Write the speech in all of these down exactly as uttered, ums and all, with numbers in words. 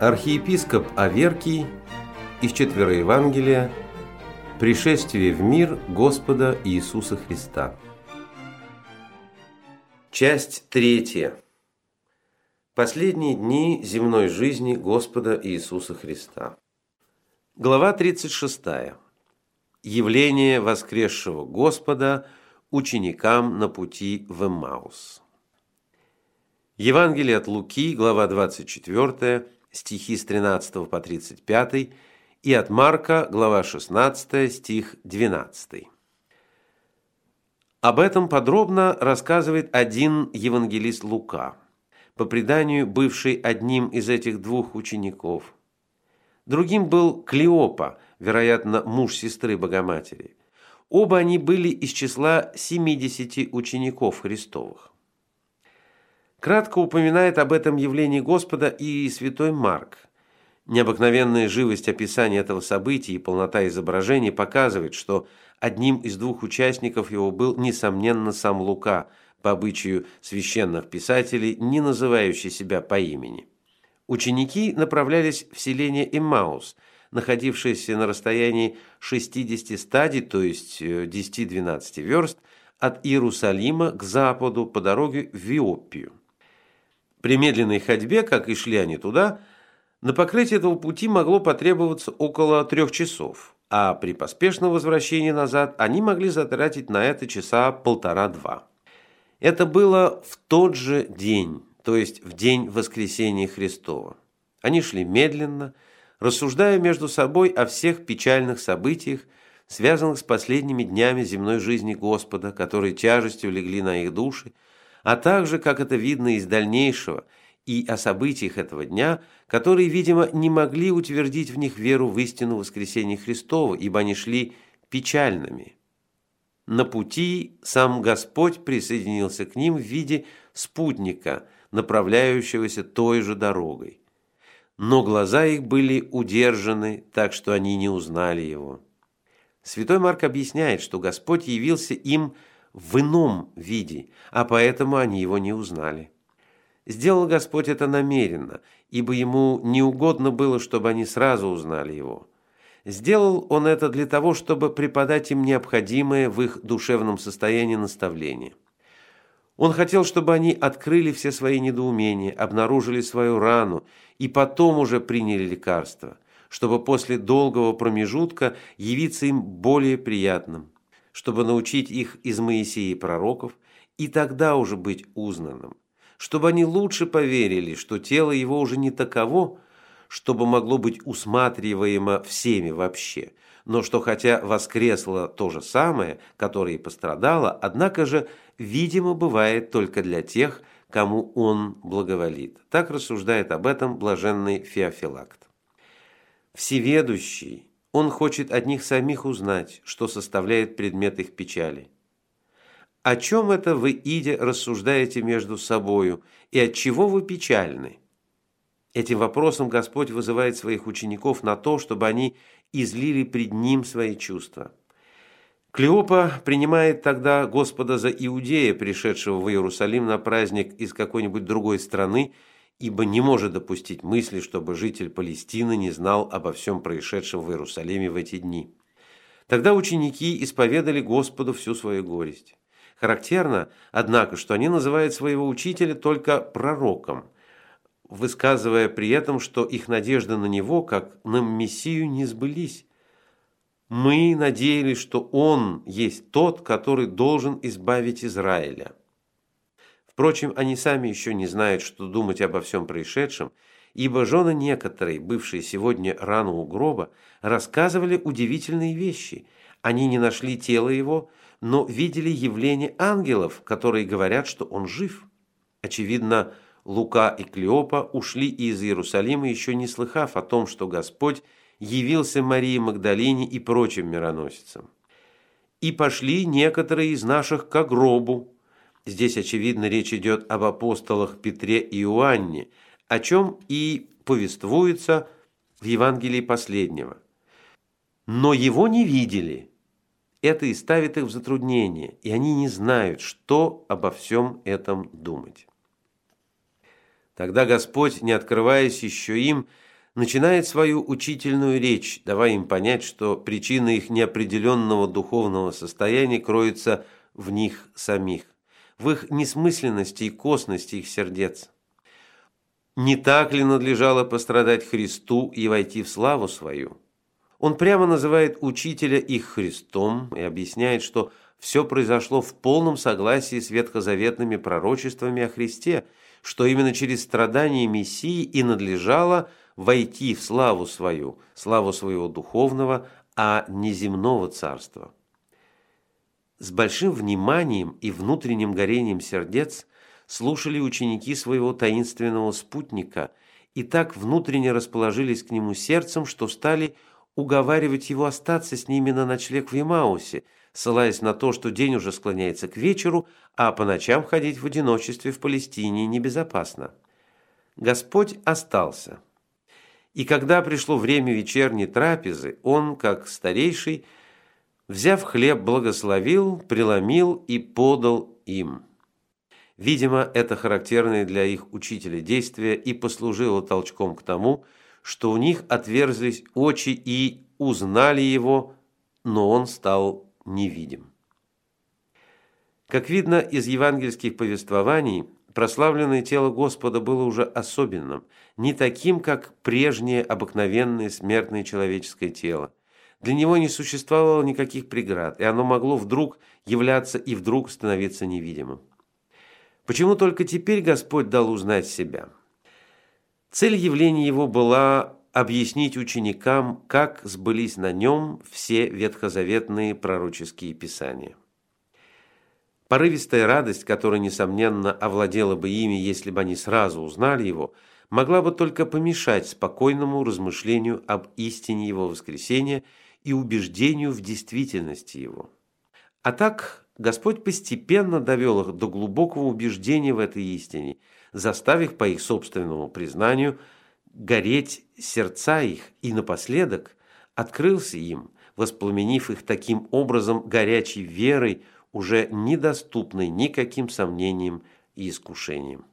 Архиепископ Аверкий из Четвероевангелия «Пришествие в мир Господа Иисуса Христа». Часть третья. Последние дни земной жизни Господа Иисуса Христа. Глава тридцать шестая. Явление воскресшего Господа ученикам на пути в Эммаус. Евангелие от Луки, глава двадцать четвёртая, стихи с тринадцатого по тридцать пятый, и от Марка, глава шестнадцатая, стих двенадцатый. Об этом подробно рассказывает один евангелист Лука, по преданию бывший одним из этих двух учеников. Другим был Клеопа, вероятно, муж сестры Богоматери. Оба они были из числа семидесяти учеников Христовых. Кратко упоминает об этом явлении Господа и святой Марк. Необыкновенная живость описания этого события и полнота изображения показывает, что одним из двух участников его был, несомненно, сам Лука, по обычаю священных писателей, не называющий себя по имени. Ученики направлялись в селение Эммаус, находившееся на расстоянии шестидесяти стадий, то есть десяти-двенадцати верст, от Иерусалима к западу по дороге в Иоппию. При медленной ходьбе, как и шли они туда, на покрытие этого пути могло потребоваться около трех часов, а при поспешном возвращении назад они могли затратить на это часа полтора-два. Это было в тот же день, то есть в день воскресения Христова. Они шли медленно, рассуждая между собой о всех печальных событиях, связанных с последними днями земной жизни Господа, которые тяжестью легли на их души, а также, как это видно из дальнейшего, и о событиях этого дня, которые, видимо, не могли утвердить в них веру в истину воскресения Христова, ибо они шли печальными. На пути сам Господь присоединился к ним в виде спутника, направляющегося той же дорогой. Но глаза их были удержаны, так что они не узнали его. Святой Марк объясняет, что Господь явился им в ином виде, а поэтому они его не узнали. Сделал Господь это намеренно, ибо ему не угодно было, чтобы они сразу узнали его. Сделал он это для того, чтобы преподать им необходимое в их душевном состоянии наставление. Он хотел, чтобы они открыли все свои недоумения, обнаружили свою рану и потом уже приняли лекарство, чтобы после долгого промежутка явиться им более приятным, чтобы научить их из Моисея и пророков и тогда уже быть узнанным, чтобы они лучше поверили, что тело его уже не таково, чтобы могло быть усматриваемо всеми вообще, но что хотя воскресло то же самое, которое и пострадало, однако же видимо бывает только для тех, кому он благоволит. Так рассуждает об этом блаженный Феофилакт. Всеведущий, он хочет от них самих узнать, что составляет предмет их печали. О чем это вы, идя, рассуждаете между собою, и от чего вы печальны? Этим вопросом Господь вызывает своих учеников на то, чтобы они излили пред Ним свои чувства. Клеопа принимает тогда Господа за иудея, пришедшего в Иерусалим на праздник из какой-нибудь другой страны, ибо не может допустить мысли, чтобы житель Палестины не знал обо всем происшедшем в Иерусалиме в эти дни. Тогда ученики исповедали Господу всю свою горесть. Характерно, однако, что они называют своего учителя только пророком, высказывая при этом, что их надежды на него, как на Мессию, не сбылись. «Мы надеялись, что Он есть тот, который должен избавить Израиля». Впрочем, они сами еще не знают, что думать обо всем происшедшем, ибо жены некоторые, бывшие сегодня рано у гроба, рассказывали удивительные вещи. Они не нашли тело его, но видели явление ангелов, которые говорят, что он жив. Очевидно, Лука и Клеопа ушли из Иерусалима, еще не слыхав о том, что Господь явился Марии Магдалине и прочим мироносицам. «И пошли некоторые из наших ко гробу». Здесь, очевидно, речь идет об апостолах Петре и Иоанне, о чем и повествуется в Евангелии последнего. «Но его не видели». Это и ставит их в затруднение, и они не знают, что обо всем этом думать. Тогда Господь, не открываясь еще им, начинает свою учительную речь, давая им понять, что причина их неопределенного духовного состояния кроется в них самих, в их несмысленности и косности их сердец. Не так ли надлежало пострадать Христу и войти в славу свою? Он прямо называет учителя их Христом и объясняет, что все произошло в полном согласии с ветхозаветными пророчествами о Христе, что именно через страдания Мессии и надлежало войти в славу свою, славу своего духовного, а не земного царства. С большим вниманием и внутренним горением сердец слушали ученики своего таинственного спутника и так внутренне расположились к нему сердцем, что стали уговаривать его остаться с ними на ночлег в Емаусе, ссылаясь на то, что день уже склоняется к вечеру, а по ночам ходить в одиночестве в Палестине небезопасно. Господь остался. И когда пришло время вечерней трапезы, он, как старейший, взяв хлеб, благословил, преломил и подал им. Видимо, это характерное для их учителя действие и послужило толчком к тому, что у них отверзлись очи и узнали его, но он стал невидим. Как видно из евангельских повествований, прославленное тело Господа было уже особенным, не таким, как прежнее обыкновенное смертное человеческое тело. Для него не существовало никаких преград, и оно могло вдруг являться и вдруг становиться невидимым. Почему только теперь Господь дал узнать себя? Цель явления его была объяснить ученикам, как сбылись на нем все ветхозаветные пророческие писания. Порывистая радость, которая, несомненно, овладела бы ими, если бы они сразу узнали его, могла бы только помешать спокойному размышлению об истине его воскресения и убеждению в действительности его. А так Господь постепенно довел их до глубокого убеждения в этой истине, заставив, по их собственному признанию, гореть сердца их, и напоследок открылся им, воспламенив их таким образом горячей верой, уже недоступной никаким сомнениям и искушениям.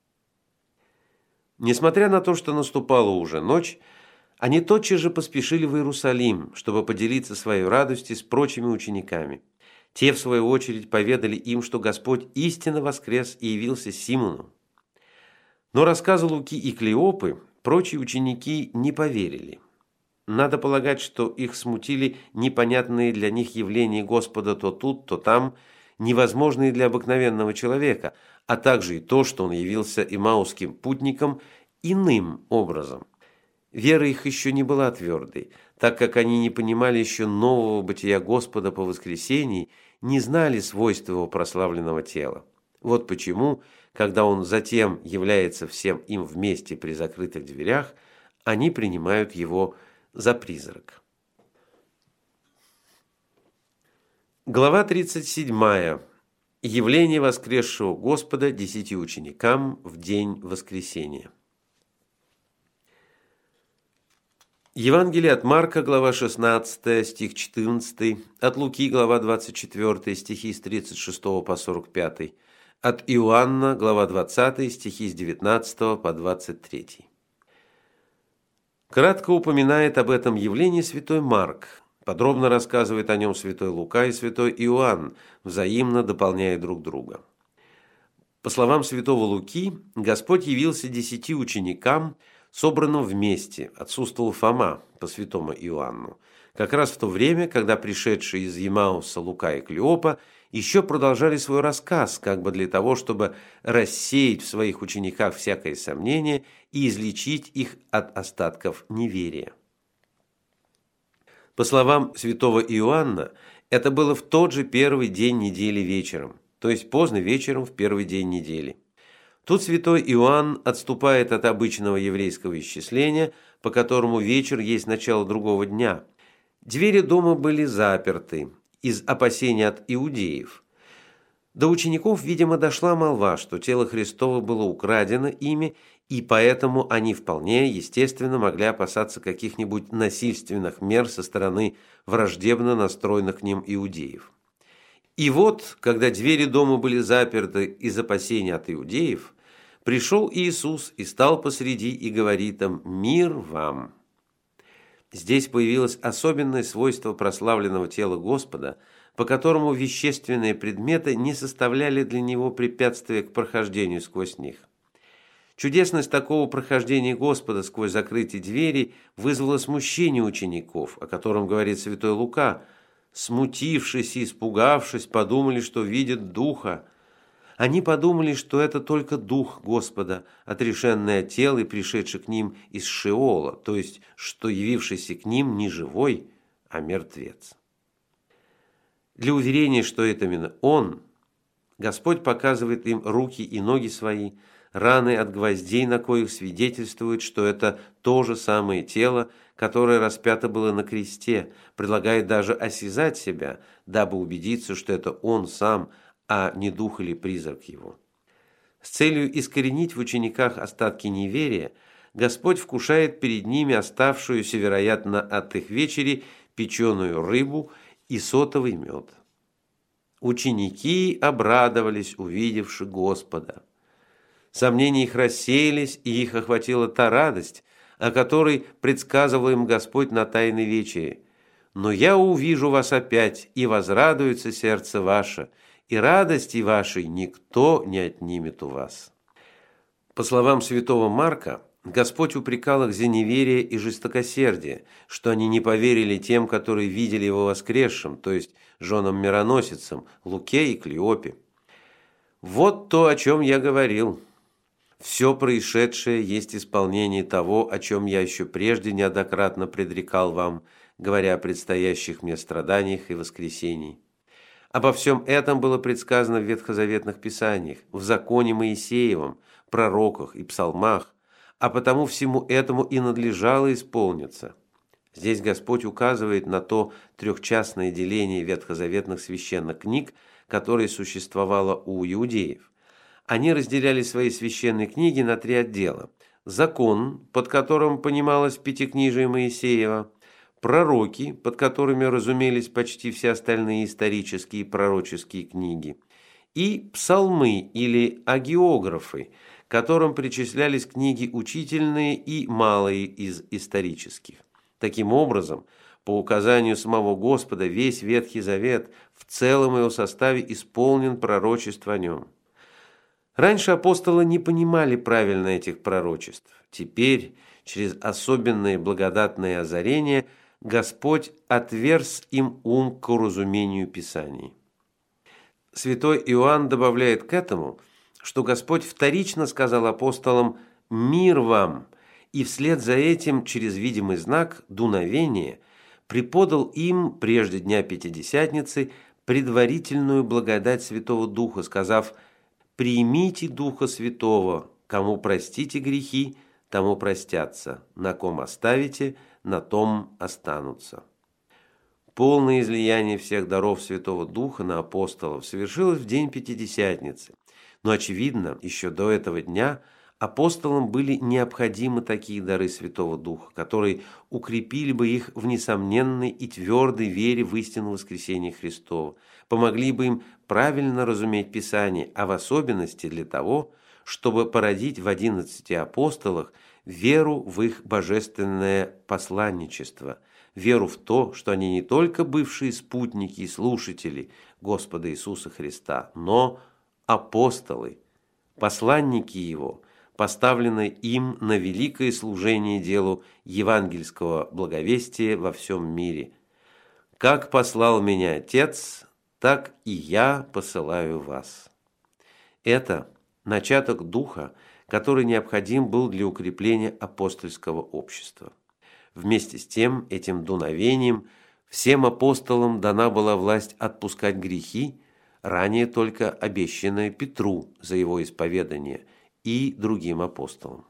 Несмотря на то, что наступала уже ночь, они тотчас же поспешили в Иерусалим, чтобы поделиться своей радостью с прочими учениками. Те, в свою очередь, поведали им, что Господь истинно воскрес и явился Симону. Но рассказу Луки и Клеопы прочие ученики не поверили. Надо полагать, что их смутили непонятные для них явления Господа то тут, то там, невозможные для обыкновенного человека, а также и то, что он явился эмаусским путникам иным образом. Вера их еще не была твердой, так как они не понимали еще нового бытия Господа по воскресении, не знали свойств его прославленного тела. Вот почему, когда он затем является всем им вместе при закрытых дверях, они принимают его за призрак. Глава тридцать седьмая. Явление воскресшего Господа десяти ученикам в день воскресения. Евангелие от Марка, глава шестнадцатая, стих четырнадцатый, от Луки, глава двадцать четвёртая, стихи с тридцать шестого по сорок пятый, от Иоанна, глава двадцатая, стихи с девятнадцатого по двадцать третий. Кратко упоминает об этом явлении святой Марк, подробно рассказывает о нем святой Лука и святой Иоанн, взаимно дополняя друг друга. По словам святого Луки, Господь явился десяти ученикам, собранным вместе, отсутствовал Фома по святому Иоанну, как раз в то время, когда пришедшие из Емауса Лука и Клеопа еще продолжали свой рассказ, как бы для того, чтобы рассеять в своих учениках всякое сомнение и излечить их от остатков неверия. По словам святого Иоанна, это было в тот же первый день недели вечером, то есть поздно вечером в первый день недели. Тут святой Иоанн отступает от обычного еврейского исчисления, по которому вечер есть начало другого дня. Двери дома были заперты из опасения от иудеев. До учеников, видимо, дошла молва, что тело Христово было украдено ими, и поэтому они вполне естественно могли опасаться каких-нибудь насильственных мер со стороны враждебно настроенных к ним иудеев. И вот, когда двери дома были заперты из опасения от иудеев, Пришел Иисус и стал посреди и говорит им: «Мир вам». Здесь появилось особенное свойство прославленного тела Господа, по которому вещественные предметы не составляли для него препятствия к прохождению сквозь них. Чудесность такого прохождения Господа сквозь закрытые двери вызвала смущение учеников, о котором говорит святой Лука. «Смутившись и испугавшись, подумали, что видят Духа». Они подумали, что это только Дух Господа, отрешенный от тела и пришедший к ним из Шеола, то есть, что явившийся к ним не живой, а мертвец. Для уверения, что это именно Он, Господь показывает им руки и ноги свои, раны от гвоздей, на коих свидетельствует, что это то же самое тело, которое распято было на кресте, предлагает даже осязать себя, дабы убедиться, что это Он сам, а не дух или призрак его. С целью искоренить в учениках остатки неверия, Господь вкушает перед ними оставшуюся, вероятно, от их вечери печеную рыбу и сотовый мед. Ученики обрадовались, увидевши Господа. Сомнения их рассеялись, и их охватила та радость, о которой предсказывал им Господь на тайной вечере. «Но я увижу вас опять, и возрадуется сердце ваше, и радости вашей никто не отнимет у вас». По словам святого Марка, Господь упрекал их за неверие и жестокосердие, что они не поверили тем, которые видели его воскресшим, то есть женам-мироносицам, Луке и Клеопе. «Вот то, о чем я говорил. Все происшедшее есть исполнение того, о чем я еще прежде неоднократно предрекал вам, говоря о предстоящих мне страданиях и воскресении. Обо всем этом было предсказано в ветхозаветных писаниях, в законе Моисеевом, пророках и псалмах, а потому всему этому и надлежало исполниться». Здесь Господь указывает на то трехчастное деление ветхозаветных священных книг, которое существовало у иудеев. Они разделяли свои священные книги на три отдела: закон, под которым понималось пятикнижие Моисеева; пророки, под которыми разумелись почти все остальные исторические и пророческие книги; и псалмы или агеографы, к которым причислялись книги учительные и малые из исторических. Таким образом, по указанию самого Господа, весь Ветхий Завет в целом его составе исполнен пророчеств о нем. Раньше апостолы не понимали правильно этих пророчеств. Теперь, через особенные благодатные озарения, Господь отверз им ум к уразумению Писаний. Святой Иоанн добавляет к этому, что Господь вторично сказал апостолам «Мир вам!» и вслед за этим, через видимый знак дуновения, преподал им прежде Дня Пятидесятницы предварительную благодать Святого Духа, сказав: «Примите Духа Святого, кому простите грехи, тому простятся, на ком оставите, на том останутся». Полное излияние всех даров Святого Духа на апостолов совершилось в день Пятидесятницы, но, очевидно, еще до этого дня апостолам были необходимы такие дары Святого Духа, которые укрепили бы их в несомненной и твердой вере в истину воскресения Христова, помогли бы им правильно разуметь Писание, а в особенности для того, чтобы породить в одиннадцати апостолах веру в их божественное посланничество, веру в то, что они не только бывшие спутники и слушатели Господа Иисуса Христа, но апостолы, посланники Его, поставленные им на великое служение делу евангельского благовестия во всем мире. «Как послал меня Отец, так и я посылаю вас». Это начаток Духа, который необходим был для укрепления апостольского общества. Вместе с тем, этим дуновением, всем апостолам дана была власть отпускать грехи, ранее только обещанная Петру за его исповедание, и другим апостолам.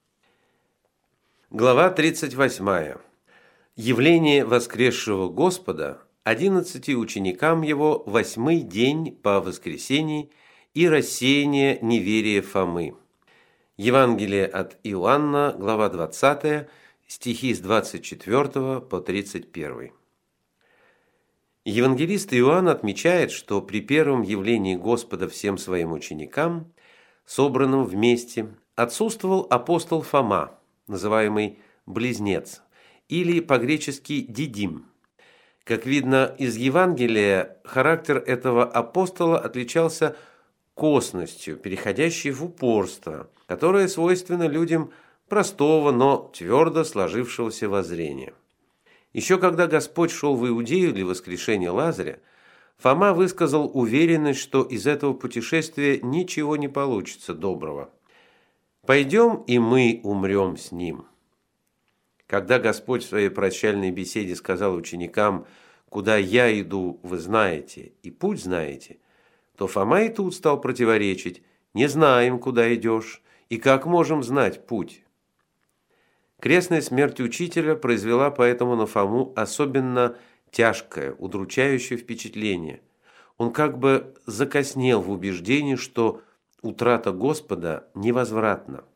Глава тридцать восьмая. Явление воскресшего Господа одиннадцати ученикам его восьмой день по воскресении и рассеяние неверия Фомы. Евангелие от Иоанна, глава двадцатая, стихи с двадцать четвёртого по тридцать первый. Евангелист Иоанн отмечает, что при первом явлении Господа всем своим ученикам собранным вместе, отсутствовал апостол Фома, называемый Близнец, или по-гречески Дидим. Как видно из Евангелия, характер этого апостола отличался косностью, переходящей в упорство, которое свойственно людям простого, но твердо сложившегося воззрения. Еще когда Господь шел в Иудею для воскрешения Лазаря, Фома высказал уверенность, что из этого путешествия ничего не получится доброго. «Пойдем, и мы умрем с ним». Когда Господь в своей прощальной беседе сказал ученикам: «Куда я иду, вы знаете, и путь знаете», то Фома и тут стал противоречить: «Не знаем, куда идешь, и как можем знать путь?» Крестная смерть учителя произвела поэтому на Фому особенно тяжкое, удручающее впечатление. Он как бы закоснел в убеждении, что утрата Господа невозвратна.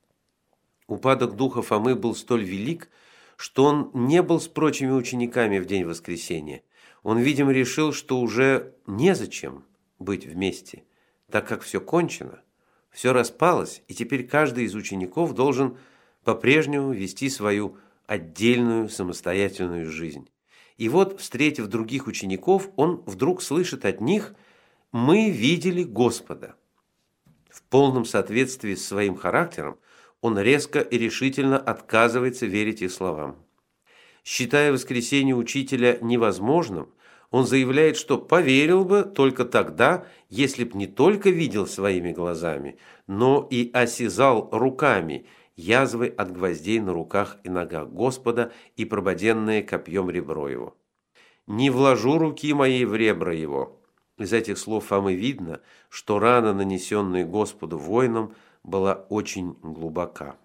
Упадок духа Фомы был столь велик, что он не был с прочими учениками в день воскресения. Он, видимо, решил, что уже незачем быть вместе, так как все кончено, все распалось, и теперь каждый из учеников должен по-прежнему вести свою отдельную самостоятельную жизнь. И вот, встретив других учеников, он вдруг слышит от них: «Мы видели Господа». В полном соответствии с своим характером он резко и решительно отказывается верить их словам. Считая воскресение учителя невозможным, он заявляет, что поверил бы только тогда, если б не только видел своими глазами, но и осязал руками язвы от гвоздей на руках и ногах Господа и прободенное копьем ребро его. «Не вложу руки моей в ребра его». Из этих слов Фомы видно, что рана, нанесенная Господу воинам, была очень глубока.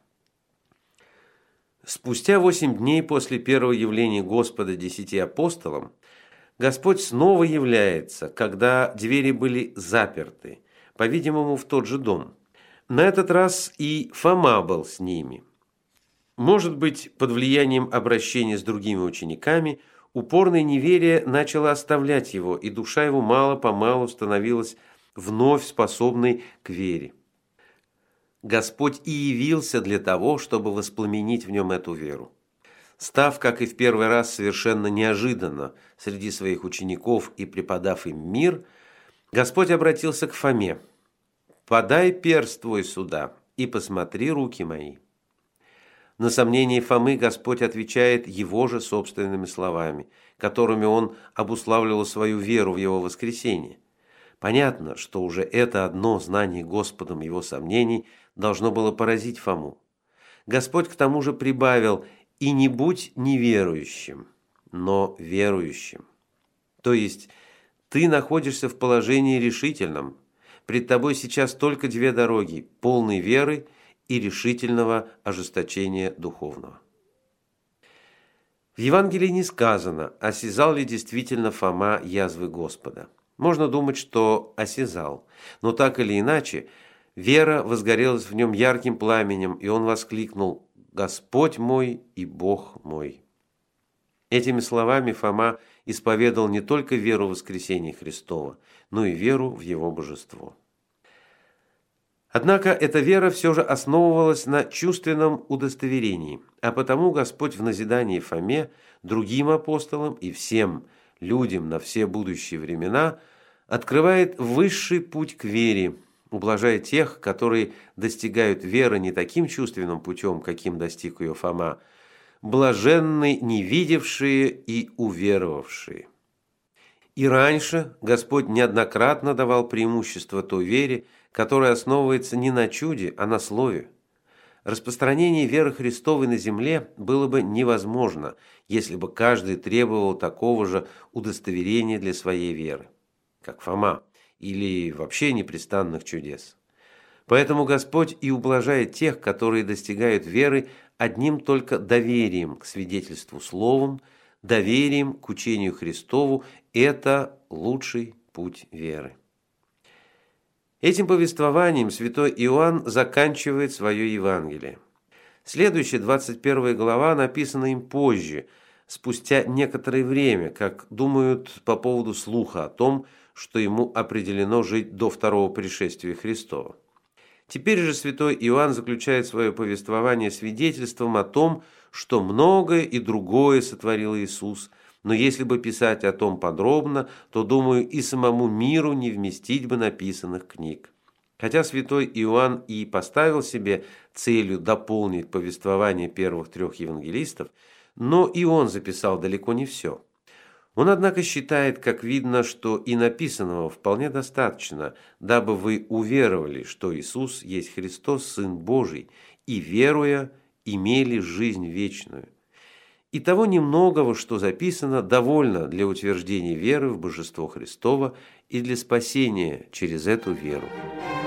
Спустя восемь дней после первого явления Господа десяти апостолам Господь снова является, когда двери были заперты, по-видимому, в тот же дом. На этот раз и Фома был с ними. Может быть, под влиянием обращения с другими учениками упорное неверие начало оставлять его, и душа его мало-помалу становилась вновь способной к вере. Господь и явился для того, чтобы воспламенить в нем эту веру. Став, как и в первый раз, совершенно неожиданно среди своих учеников и преподав им мир, Господь обратился к Фоме: «Подай перст твой сюда и посмотри руки мои». На сомнение Фомы Господь отвечает его же собственными словами, которыми он обуславливал свою веру в его воскресение. Понятно, что уже это одно знание Господом его сомнений должно было поразить Фому. Господь к тому же прибавил: «И не будь неверующим, но верующим». То есть ты находишься в положении решительном. Пред тобой сейчас только две дороги: полной веры и решительного ожесточения духовного. В Евангелии не сказано, осязал ли действительно Фома язвы Господа. Можно думать, что осязал, но так или иначе, вера возгорелась в нем ярким пламенем, и он воскликнул: «Господь мой и Бог мой». Этими словами Фома исповедал не только веру в воскресение Христова, но и веру в его божество. Однако эта вера все же основывалась на чувственном удостоверении, а потому Господь в назидании Фоме, другим апостолам и всем людям на все будущие времена открывает высший путь к вере, ублажая тех, которые достигают веры не таким чувственным путем, каким достиг ее Фома: блаженны невидевшие и уверовавшие. И раньше Господь неоднократно давал преимущество той вере, которая основывается не на чуде, а на слове. Распространение веры Христовой на земле было бы невозможно, если бы каждый требовал такого же удостоверения для своей веры, как Фома, или вообще непрестанных чудес. Поэтому Господь и ублажает тех, которые достигают веры одним только доверием к свидетельству словом, доверием к учению Христову. Это лучший путь веры. Этим повествованием святой Иоанн заканчивает свое Евангелие. Следующая, двадцать первая глава, написана им позже, спустя некоторое время, как думают по поводу слуха о том, что ему определено жить до второго пришествия Христова. Теперь же святой Иоанн заключает свое повествование свидетельством о том, что многое и другое сотворил Иисус, но если бы писать о том подробно, то, думаю, и самому миру не вместить бы написанных книг. Хотя святой Иоанн и поставил себе целью дополнить повествование первых трех евангелистов, но и он записал далеко не все. Он, однако, считает, как видно, что и написанного вполне достаточно, дабы вы уверовали, что Иисус есть Христос, Сын Божий, и, веруя, имели жизнь вечную. И того немногого, что записано, довольно для утверждения веры в Божество Христово и для спасения через эту веру.